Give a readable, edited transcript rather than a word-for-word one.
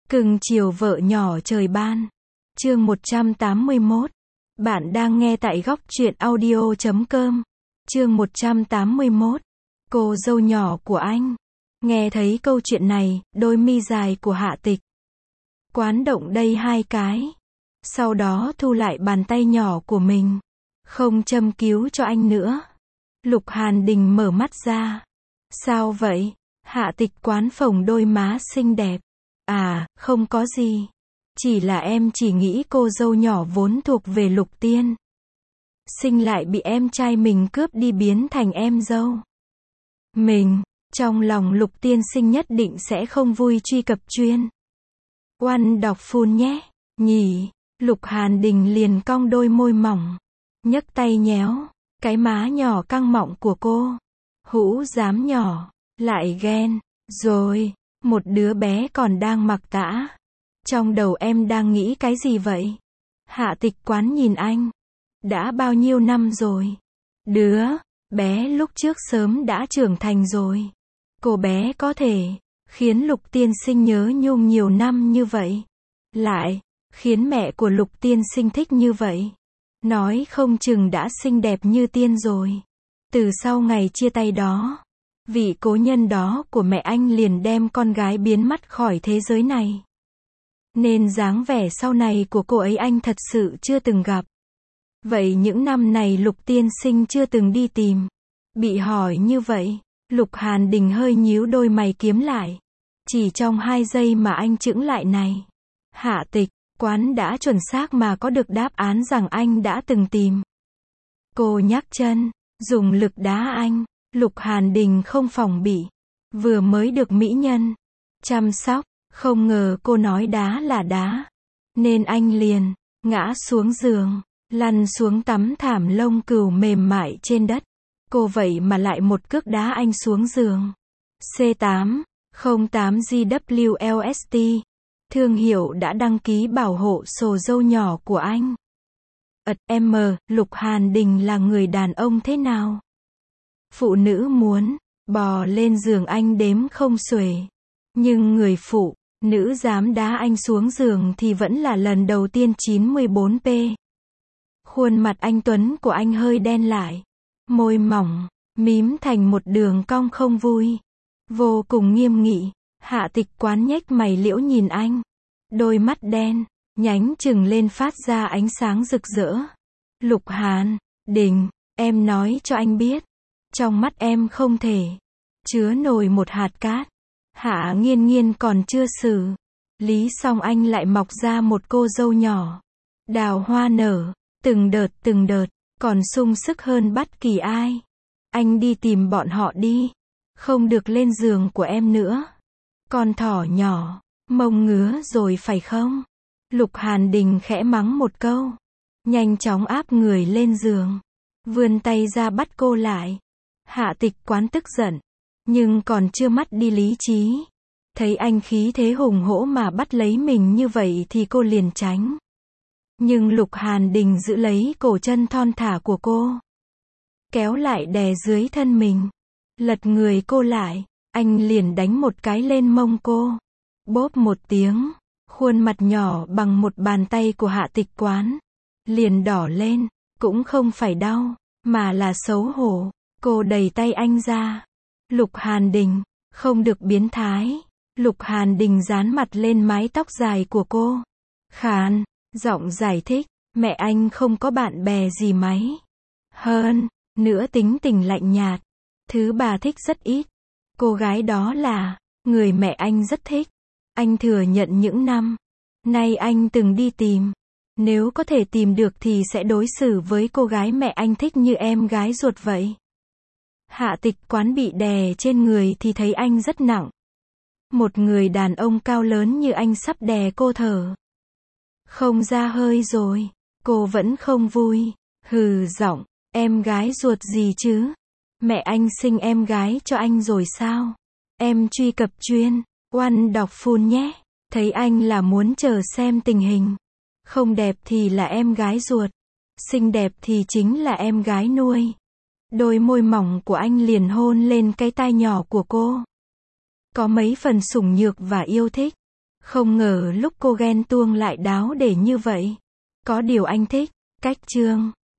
Cưng chiều vợ nhỏ trời ban. Chương 181. Bạn đang nghe tại góc truyện audio.com. Chương 181. Cô dâu nhỏ của anh. Nghe thấy câu chuyện này, đôi mi dài của Hạ Tịch Quán động đay hai cái. Sau đó thu lại bàn tay nhỏ của mình. Không châm cứu cho anh nữa. Lục Hàn Đình mở mắt ra. Sao vậy? Hạ Tịch Quán phồng đôi má xinh đẹp. À, không có gì. Chỉ là em chỉ nghĩ cô dâu nhỏ vốn thuộc về Lục Tiên Sinh lại bị em trai mình cướp đi biến thành em dâu mình. Trong lòng Lục Tiên Sinh nhất định sẽ không vui. Truy cập chuyên One đọc phun nhé. Nhỉ. Lục Hàn Đình liền cong đôi môi mỏng, nhấc tay nhéo cái má nhỏ căng mọng của cô. Hũ dám nhỏ, lại ghen rồi. Một đứa bé còn đang mặc tã. Trong đầu em đang nghĩ cái gì vậy? Hạ Tịch Quán nhìn anh. Đã bao nhiêu năm rồi? Đứa bé lúc trước sớm đã trưởng thành rồi. Cô bé có thể khiến Lục Tiên Sinh nhớ nhung nhiều năm như vậy. Lại khiến mẹ của Lục Tiên Sinh thích như vậy. Nói không chừng đã xinh đẹp như tiên rồi. Từ sau ngày chia tay đó, vị cố nhân đó của mẹ anh liền đem con gái biến mất khỏi thế giới này. Nên dáng vẻ sau này của cô ấy anh thật sự chưa từng gặp. Vậy những năm này Lục Tiên Sinh chưa từng đi tìm. Bị hỏi như vậy, Lục Hàn Đình hơi nhíu đôi mày kiếm lại. Chỉ trong 2 giây mà anh chững lại này. Hạ Tịch Quán đã chuẩn xác mà có được đáp án rằng anh đã từng tìm. Cô nhắc chân, dùng lực đá anh. Lục Hàn Đình không phòng bị. Vừa mới được mỹ nhân chăm sóc, không ngờ cô nói đá là đá. Nên anh liền ngã xuống giường, lăn xuống tấm thảm lông cừu mềm mại trên đất. Cô vậy mà lại một cước đá anh xuống giường. C808GWLST. Thương hiệu đã đăng ký bảo hộ sổ dâu nhỏ của anh. Lục Hàn Đình là người đàn ông thế nào? Phụ nữ muốn bò lên giường anh đếm không xuể. Nhưng người phụ nữ dám đá anh xuống giường thì vẫn là lần đầu tiên. 94p. Khuôn mặt anh tuấn của anh hơi đen lại. Môi mỏng mím thành một đường cong không vui. Vô cùng nghiêm nghị. Hạ Tịch Quán nhếch mày liễu nhìn anh. Đôi mắt đen nhánh trừng lên phát ra ánh sáng rực rỡ. Lục Hàn Đình, em nói cho anh biết, trong mắt em không thể chứa nổi một hạt cát. Hạ Nghiên Nghiên còn chưa xử lý xong anh lại mọc ra một cô dâu nhỏ. Đào hoa nở, từng đợt, còn sung sức hơn bất kỳ ai. Anh đi tìm bọn họ đi. Không được lên giường của em nữa. Con thỏ nhỏ, mông ngứa rồi phải không? Lục Hàn Đình khẽ mắng một câu. Nhanh chóng áp người lên giường. Vươn tay ra bắt cô lại. Hạ Tịch Quán tức giận. Nhưng còn chưa mất đi lý trí. Thấy anh khí thế hùng hổ mà bắt lấy mình như vậy thì cô liền tránh. Nhưng Lục Hàn Đình giữ lấy cổ chân thon thả của cô. Kéo lại đè dưới thân mình. Lật người cô lại. Anh liền đánh một cái lên mông cô. Bốp một tiếng. Khuôn mặt nhỏ bằng một bàn tay của Hạ Tịch Quán liền đỏ lên. Cũng không phải đau, mà là xấu hổ. Cô đẩy tay anh ra. Lục Hàn Đình, không được biến thái. Lục Hàn Đình dán mặt lên mái tóc dài của cô. Khàn giọng giải thích. Mẹ anh không có bạn bè gì mấy. Hơn nữa tính tình lạnh nhạt. Thứ bà thích rất ít. Cô gái đó là người mẹ anh rất thích. Anh thừa nhận những năm nay anh từng đi tìm. Nếu có thể tìm được thì sẽ đối xử với cô gái mẹ anh thích như em gái ruột vậy. Hạ Tịch Quán bị đè trên người thì thấy anh rất nặng. Một người đàn ông cao lớn như anh sắp đè cô thở không ra hơi rồi. Cô vẫn không vui. Hừ giọng. Em gái ruột gì chứ? Mẹ anh sinh em gái cho anh rồi sao? Em truy cập chuyên One đọc phun nhé. Thấy anh là muốn chờ xem tình hình. Không đẹp thì là em gái ruột. Xinh đẹp thì chính là em gái nuôi. Đôi môi mỏng của anh liền hôn lên cái tai nhỏ của cô. Có mấy phần sủng nhược và yêu thích. Không ngờ lúc cô ghen tuông lại đáo để như vậy. Có điều anh thích cách Trương